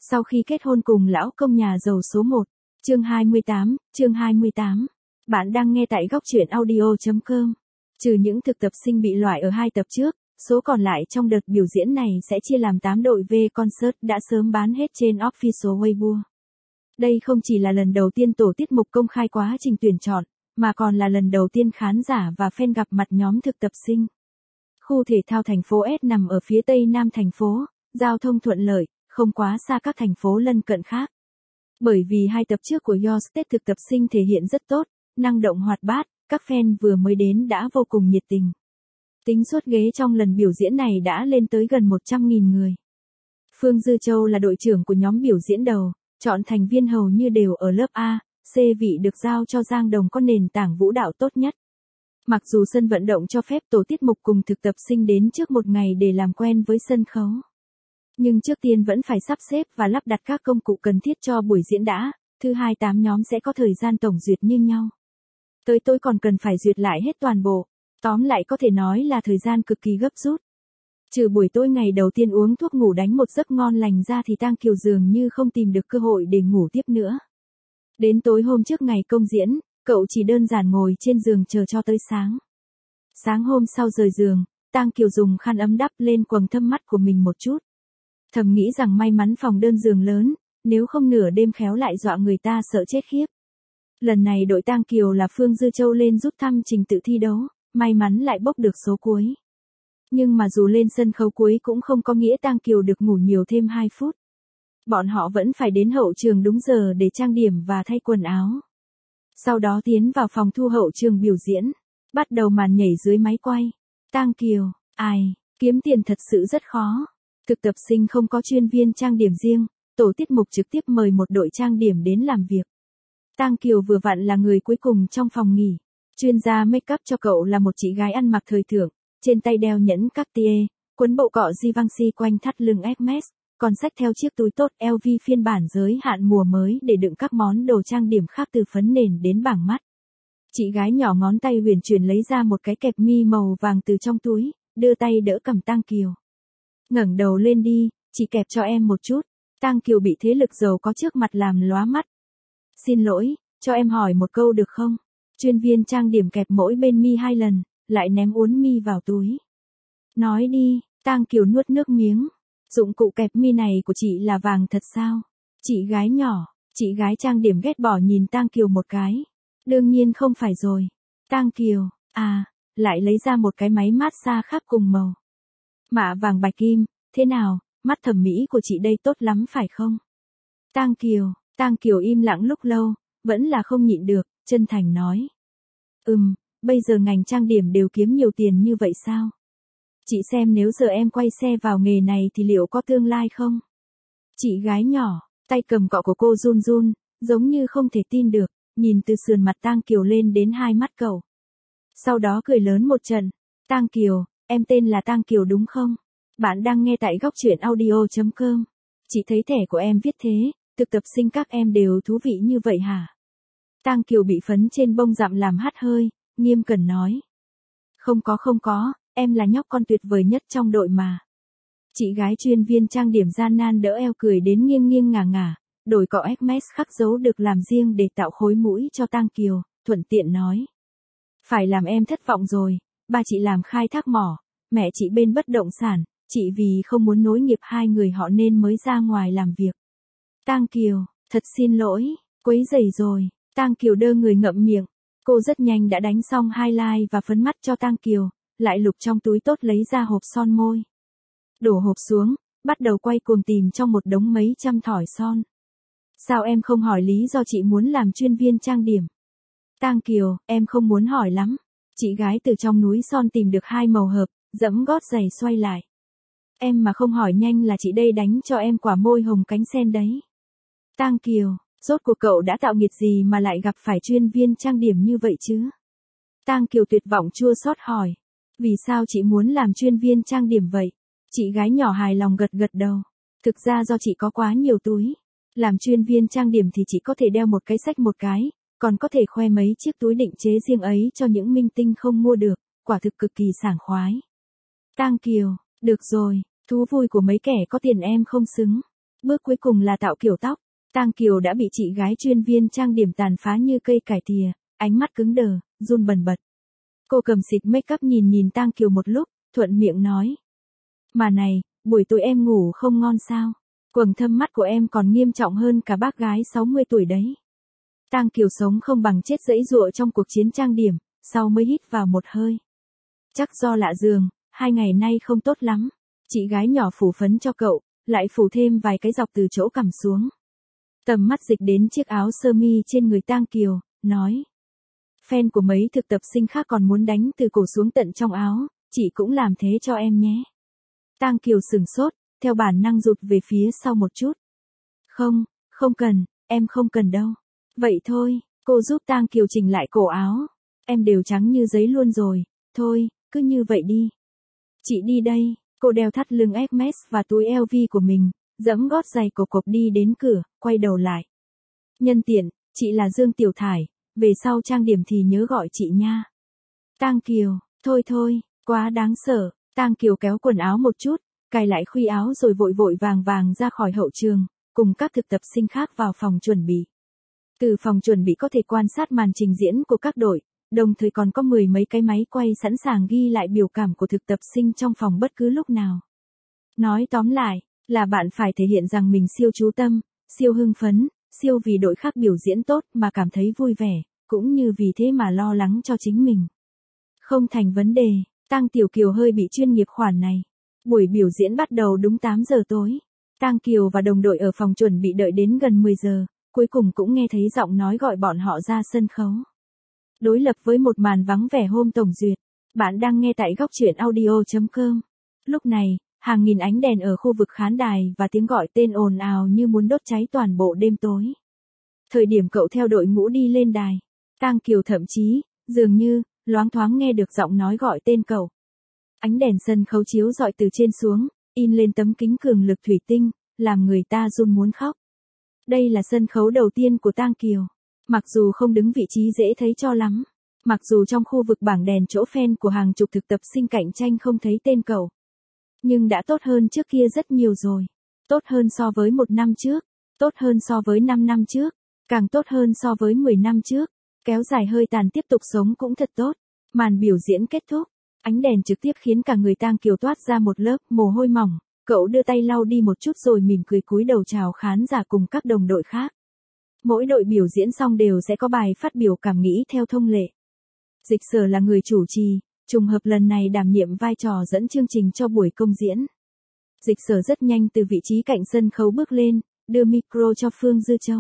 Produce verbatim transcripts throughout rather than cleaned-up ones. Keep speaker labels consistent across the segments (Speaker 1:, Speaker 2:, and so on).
Speaker 1: Sau khi kết hôn cùng lão công nhà giàu số một. Chương hai mươi tám, chương hai mươi tám. Bạn đang nghe tại góc truyện audio chấm com. Trừ những thực tập sinh bị loại ở hai tập trước, số còn lại trong đợt biểu diễn này sẽ chia làm tám đội V concert đã sớm bán hết trên official Weibo. Đây không chỉ là lần đầu tiên tổ tiết mục công khai quá trình tuyển chọn, mà còn là lần đầu tiên khán giả và fan gặp mặt nhóm thực tập sinh. Khu thể thao thành phố S nằm ở phía tây nam thành phố, giao thông thuận lợi, không quá xa các thành phố lân cận khác. Bởi vì hai tập trước của Your State thực tập sinh thể hiện rất tốt, năng động hoạt bát, các fan vừa mới đến đã vô cùng nhiệt tình. Tính suất ghế trong lần biểu diễn này đã lên tới gần một trăm nghìn người. Phương Dư Châu là đội trưởng của nhóm biểu diễn đầu, chọn thành viên hầu như đều ở lớp A, C vị được giao cho Giang Đồng có nền tảng vũ đạo tốt nhất. Mặc dù sân vận động cho phép tổ tiết mục cùng thực tập sinh đến trước một ngày để làm quen với sân khấu. Nhưng trước tiên vẫn phải sắp xếp và lắp đặt các công cụ cần thiết cho buổi diễn đã, thứ hai tám nhóm sẽ có thời gian tổng duyệt như nhau. Tới tối còn cần phải duyệt lại hết toàn bộ, tóm lại có thể nói là thời gian cực kỳ gấp rút. Trừ buổi tối ngày đầu tiên uống thuốc ngủ đánh một giấc ngon lành ra thì Tang Kiều dường như không tìm được cơ hội để ngủ tiếp nữa. Đến tối hôm trước ngày công diễn, cậu chỉ đơn giản ngồi trên giường chờ cho tới sáng. Sáng hôm sau rời giường, Tang Kiều dùng khăn ấm đắp lên quầng thâm mắt của mình một chút. Thầm nghĩ rằng may mắn phòng đơn giường lớn, nếu không nửa đêm khéo lại dọa người ta sợ chết khiếp. Lần này đội Tang Kiều là Phương Dư Châu lên rút thăm trình tự thi đấu, may mắn lại bốc được số cuối. Nhưng mà dù lên sân khấu cuối cũng không có nghĩa Tang Kiều được ngủ nhiều thêm hai phút. Bọn họ vẫn phải đến hậu trường đúng giờ để trang điểm và thay quần áo. Sau đó tiến vào phòng thu hậu trường biểu diễn, bắt đầu màn nhảy dưới máy quay. Tang Kiều, ai, kiếm tiền thật sự rất khó. Thực tập sinh không có chuyên viên trang điểm riêng, tổ tiết mục trực tiếp mời một đội trang điểm đến làm việc. Tang Kiều vừa vặn là người cuối cùng trong phòng nghỉ. Chuyên gia make up cho cậu là một chị gái ăn mặc thời thượng, trên tay đeo nhẫn Cartier, quấn bộ cọ Givenchy quanh thắt lưng Hermes, còn xách theo chiếc túi tốt L V phiên bản giới hạn mùa mới để đựng các món đồ trang điểm khác từ phấn nền đến bảng mắt. Chị gái nhỏ ngón tay huyền chuyển lấy ra một cái kẹp mi màu vàng từ trong túi, đưa tay đỡ cầm Tang Kiều. Ngẩng đầu lên đi, chị kẹp cho em một chút. Tang Kiều bị thế lực giàu có trước mặt làm lóa mắt. Xin lỗi, cho em hỏi một câu được không? Chuyên viên trang điểm kẹp mỗi bên mi hai lần, lại ném uốn mi vào túi. Nói đi, Tang Kiều nuốt nước miếng. Dụng cụ kẹp mi này của chị là vàng thật sao? Chị gái nhỏ, chị gái trang điểm ghét bỏ nhìn Tang Kiều một cái. Đương nhiên không phải rồi. Tang Kiều, à, lại lấy ra một cái máy massage khác cùng màu. Mạ vàng bạch kim, thế nào, mắt thẩm mỹ của chị đây tốt lắm phải không? Tang Kiều, Tang Kiều im lặng lúc lâu, vẫn là không nhịn được, chân thành nói. Ừm, bây giờ ngành trang điểm đều kiếm nhiều tiền như vậy sao? Chị xem nếu giờ em quay xe vào nghề này thì liệu có tương lai không? Chị gái nhỏ, tay cầm cọ của cô run run, giống như không thể tin được, nhìn từ sườn mặt Tang Kiều lên đến hai mắt cậu. Sau đó cười lớn một trận. Tang Kiều, em tên là Tang Kiều đúng không? Bạn đang nghe tại góc truyện audio chấm com. Chị thấy thẻ của em viết thế, thực tập sinh các em đều thú vị như vậy hả? Tang Kiều bị phấn trên bông dặm làm hắt hơi, nghiêm cẩn nói. Không có không có, em là nhóc con tuyệt vời nhất trong đội mà. Chị gái chuyên viên trang điểm gian nan đỡ eo cười đến nghiêng nghiêng ngả ngả, đổi cọ Hermes khắc dấu được làm riêng để tạo khối mũi cho Tang Kiều, thuận tiện nói. Phải làm em thất vọng rồi, ba chị làm khai thác mỏ, mẹ chị bên bất động sản, chị vì không muốn nối nghiệp hai người họ nên mới ra ngoài làm việc. Tang Kiều, thật xin lỗi, quấy rầy rồi. Tang Kiều đơ người ngậm miệng, cô rất nhanh đã đánh xong highlight và phấn mắt cho Tang Kiều, lại lục trong túi tốt lấy ra hộp son môi. Đổ hộp xuống, bắt đầu quay cuồng tìm trong một đống mấy trăm thỏi son. Sao em không hỏi lý do chị muốn làm chuyên viên trang điểm? Tang Kiều, em không muốn hỏi lắm. Chị gái từ trong núi son tìm được hai màu hợp, dẫm gót giày xoay lại. Em mà không hỏi nhanh là chị đây đánh cho em quả môi hồng cánh sen đấy. Tang Kiều, rốt cuộc cậu đã tạo nghiệt gì mà lại gặp phải chuyên viên trang điểm như vậy chứ? Tang Kiều tuyệt vọng chua xót hỏi. Vì sao chị muốn làm chuyên viên trang điểm vậy? Chị gái nhỏ hài lòng gật gật đầu. Thực ra do chị có quá nhiều túi. Làm chuyên viên trang điểm thì chị có thể đeo một cái xách một cái, còn có thể khoe mấy chiếc túi định chế riêng ấy cho những minh tinh không mua được, quả thực cực kỳ sảng khoái. Tang Kiều, được rồi, thú vui của mấy kẻ có tiền em không xứng. Bước cuối cùng là tạo kiểu tóc. Tang Kiều đã bị chị gái chuyên viên trang điểm tàn phá như cây cải thìa, ánh mắt cứng đờ, run bần bật. Cô cầm xịt make up nhìn nhìn Tang Kiều một lúc, thuận miệng nói. Mà này, buổi tối em ngủ không ngon sao? Quầng thâm mắt của em còn nghiêm trọng hơn cả bác gái sáu mươi tuổi đấy. Tang Kiều sống không bằng chết giãy giụa trong cuộc chiến trang điểm, sau mới hít vào một hơi. Chắc do lạ giường, hai ngày nay không tốt lắm. Chị gái nhỏ phủ phấn cho cậu, lại phủ thêm vài cái dọc từ chỗ cằm xuống. Tầm mắt dịch đến chiếc áo sơ mi trên người Tang Kiều, nói. Fan của mấy thực tập sinh khác còn muốn đánh từ cổ xuống tận trong áo, chị cũng làm thế cho em nhé. Tang Kiều sửng sốt, theo bản năng rụt về phía sau một chút. Không, không cần, em không cần đâu. Vậy thôi, cô giúp Tang Kiều chỉnh lại cổ áo. Em đều trắng như giấy luôn rồi, thôi, cứ như vậy đi. Chị đi đây, cô đeo thắt lưng Hermes và túi eo vi của mình, giẫm gót giày cộc cộc đi đến cửa, quay đầu lại. Nhân tiện, chị là Dương Tiểu Thải, về sau trang điểm thì nhớ gọi chị nha. Tang Kiều, thôi thôi, quá đáng sợ. Tang Kiều kéo quần áo một chút, cài lại khuy áo rồi vội vội vàng vàng ra khỏi hậu trường, cùng các thực tập sinh khác vào phòng chuẩn bị. Từ phòng chuẩn bị có thể quan sát màn trình diễn của các đội, đồng thời còn có mười mấy cái máy quay sẵn sàng ghi lại biểu cảm của thực tập sinh trong phòng bất cứ lúc nào. Nói tóm lại, là bạn phải thể hiện rằng mình siêu chú tâm, siêu hưng phấn, siêu vì đội khác biểu diễn tốt mà cảm thấy vui vẻ, cũng như vì thế mà lo lắng cho chính mình. Không thành vấn đề, Tang Tiểu Kiều hơi bị chuyên nghiệp khoản này. Buổi biểu diễn bắt đầu đúng tám giờ tối. Tang Kiều và đồng đội ở phòng chuẩn bị đợi đến gần mười giờ, cuối cùng cũng nghe thấy giọng nói gọi bọn họ ra sân khấu. Đối lập với một màn vắng vẻ hôm tổng duyệt, bạn đang nghe tại góc truyện audio chấm com. Lúc này, hàng nghìn ánh đèn ở khu vực khán đài và tiếng gọi tên ồn ào như muốn đốt cháy toàn bộ đêm tối. Thời điểm cậu theo đội ngũ đi lên đài, Tang Kiều thậm chí, dường như, loáng thoáng nghe được giọng nói gọi tên cậu. Ánh đèn sân khấu chiếu rọi từ trên xuống, in lên tấm kính cường lực thủy tinh, làm người ta run muốn khóc. Đây là sân khấu đầu tiên của Tang Kiều. Mặc dù không đứng vị trí dễ thấy cho lắm, mặc dù trong khu vực bảng đèn chỗ fan của hàng chục thực tập sinh cạnh tranh không thấy tên cậu, nhưng đã tốt hơn trước kia rất nhiều rồi. Tốt hơn so với một năm trước, tốt hơn so với năm năm trước, càng tốt hơn so với mười năm trước. Kéo dài hơi tàn tiếp tục sống cũng thật tốt. Màn biểu diễn kết thúc, ánh đèn trực tiếp khiến cả người Tang Kiều toát ra một lớp mồ hôi mỏng. Cậu đưa tay lau đi một chút rồi mỉm cười cúi đầu chào khán giả cùng các đồng đội khác. Mỗi đội biểu diễn xong đều sẽ có bài phát biểu cảm nghĩ theo thông lệ. Dịch Sở là người chủ trì, trùng hợp lần này đảm nhiệm vai trò dẫn chương trình cho buổi công diễn. Dịch Sở rất nhanh từ vị trí cạnh sân khấu bước lên, đưa micro cho Phương Dư Châu.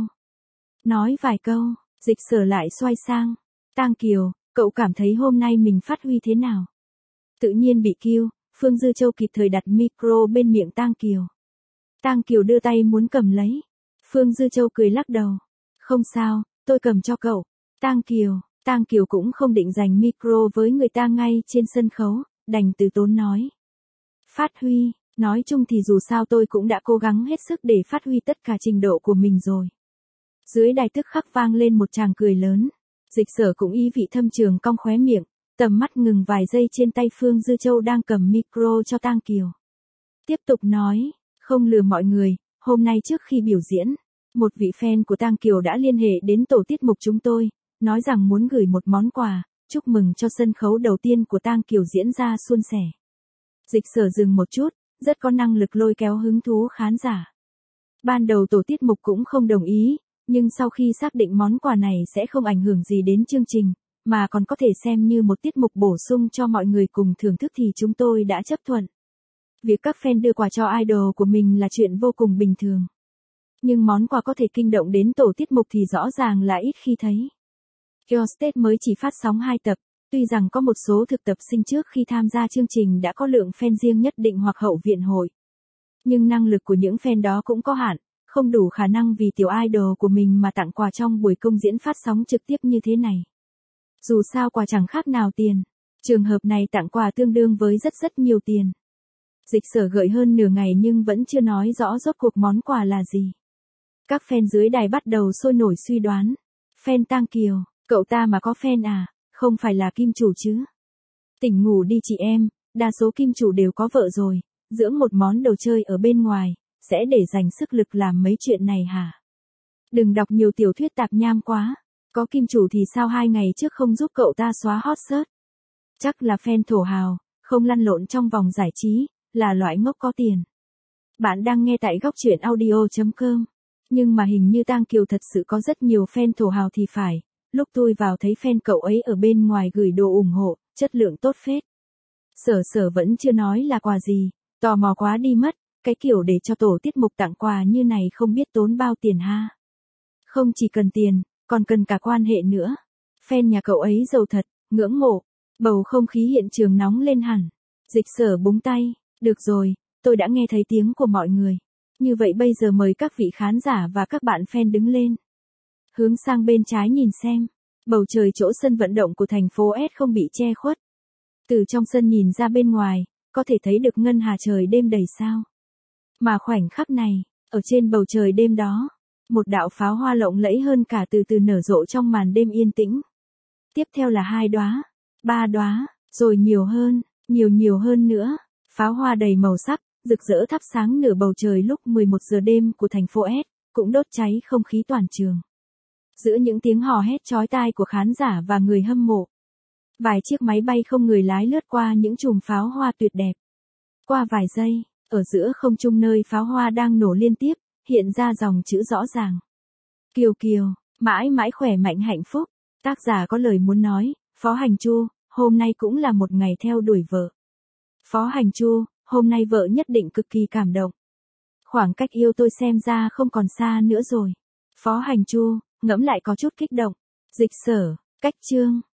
Speaker 1: Nói vài câu, Dịch Sở lại xoay sang. Tang Kiều, cậu cảm thấy hôm nay mình phát huy thế nào? Tự nhiên bị kêu, Phương Dư Châu kịp thời đặt micro bên miệng Tang Kiều. Tang Kiều đưa tay muốn cầm lấy. Phương Dư Châu cười lắc đầu. Không sao, tôi cầm cho cậu. Tang Kiều, Tang Kiều cũng không định giành micro với người ta ngay trên sân khấu, đành từ tốn nói. Phát huy, nói chung thì dù sao tôi cũng đã cố gắng hết sức để phát huy tất cả trình độ của mình rồi. Dưới đài tức khắc vang lên một tràng cười lớn. Dịch Sở cũng ý vị thâm trường cong khóe miệng, tầm mắt ngừng vài giây trên tay Phương Dư Châu đang cầm micro cho Tang Kiều. Tiếp tục nói, không lừa mọi người, hôm nay trước khi biểu diễn, một vị fan của Tang Kiều đã liên hệ đến tổ tiết mục chúng tôi, nói rằng muốn gửi một món quà, chúc mừng cho sân khấu đầu tiên của Tang Kiều diễn ra suôn sẻ. Dịch Sở dừng một chút, rất có năng lực lôi kéo hứng thú khán giả. Ban đầu tổ tiết mục cũng không đồng ý, nhưng sau khi xác định món quà này sẽ không ảnh hưởng gì đến chương trình, mà còn có thể xem như một tiết mục bổ sung cho mọi người cùng thưởng thức thì chúng tôi đã chấp thuận. Việc các fan đưa quà cho idol của mình là chuyện vô cùng bình thường. Nhưng món quà có thể kinh động đến tổ tiết mục thì rõ ràng là ít khi thấy. Your Stage mới chỉ phát sóng hai tập, tuy rằng có một số thực tập sinh trước khi tham gia chương trình đã có lượng fan riêng nhất định hoặc hậu viện hội. Nhưng năng lực của những fan đó cũng có hạn, không đủ khả năng vì tiểu idol của mình mà tặng quà trong buổi công diễn phát sóng trực tiếp như thế này. Dù sao quà chẳng khác nào tiền, trường hợp này tặng quà tương đương với rất rất nhiều tiền. Dịch Sở gợi hơn nửa ngày nhưng vẫn chưa nói rõ rốt cuộc món quà là gì. Các fan dưới đài bắt đầu sôi nổi suy đoán. Fan Tang Kiều, cậu ta mà có fan à, không phải là kim chủ chứ? Tỉnh ngủ đi chị em, đa số kim chủ đều có vợ rồi, dưỡng một món đồ chơi ở bên ngoài, sẽ để dành sức lực làm mấy chuyện này hả? Đừng đọc nhiều tiểu thuyết tạp nham quá. Có kim chủ thì sao hai ngày trước không giúp cậu ta xóa hot search? Chắc là fan thổ hào, không lăn lộn trong vòng giải trí, là loại ngốc có tiền. Bạn đang nghe tại góc truyện audio chấm com. Nhưng mà hình như Tang Kiều thật sự có rất nhiều fan thổ hào thì phải. Lúc tôi vào thấy fan cậu ấy ở bên ngoài gửi đồ ủng hộ, chất lượng tốt phết. Sở sở vẫn chưa nói là quà gì, tò mò quá đi mất, cái kiểu để cho tổ tiết mục tặng quà như này không biết tốn bao tiền ha. Không chỉ cần tiền, còn cần cả quan hệ nữa. Fan nhà cậu ấy giàu thật, ngưỡng mộ. Bầu không khí hiện trường nóng lên hẳn. Dịch Sở búng tay, được rồi, tôi đã nghe thấy tiếng của mọi người. Như vậy bây giờ mời các vị khán giả và các bạn fan đứng lên. Hướng sang bên trái nhìn xem, bầu trời chỗ sân vận động của thành phố S không bị che khuất. Từ trong sân nhìn ra bên ngoài, có thể thấy được ngân hà trời đêm đầy sao. Mà khoảnh khắc này, ở trên bầu trời đêm đó, một đạo pháo hoa lộng lẫy hơn cả từ từ nở rộ trong màn đêm yên tĩnh. Tiếp theo là hai đóa, ba đóa, rồi nhiều hơn, nhiều nhiều hơn nữa. Pháo hoa đầy màu sắc, rực rỡ thắp sáng nửa bầu trời lúc mười một giờ đêm của thành phố S, cũng đốt cháy không khí toàn trường. Giữa những tiếng hò hét chói tai của khán giả và người hâm mộ, vài chiếc máy bay không người lái lướt qua những chùm pháo hoa tuyệt đẹp. Qua vài giây, ở giữa không trung nơi pháo hoa đang nổ liên tiếp, hiện ra dòng chữ rõ ràng. Kiều Kiều, mãi mãi khỏe mạnh hạnh phúc. Tác giả có lời muốn nói, Phó Hành Chu, hôm nay cũng là một ngày theo đuổi vợ. Phó Hành Chu, hôm nay vợ nhất định cực kỳ cảm động. Khoảng cách yêu tôi xem ra không còn xa nữa rồi. Phó Hành Chu, ngẫm lại có chút kích động. Dịch Sở, cách chương.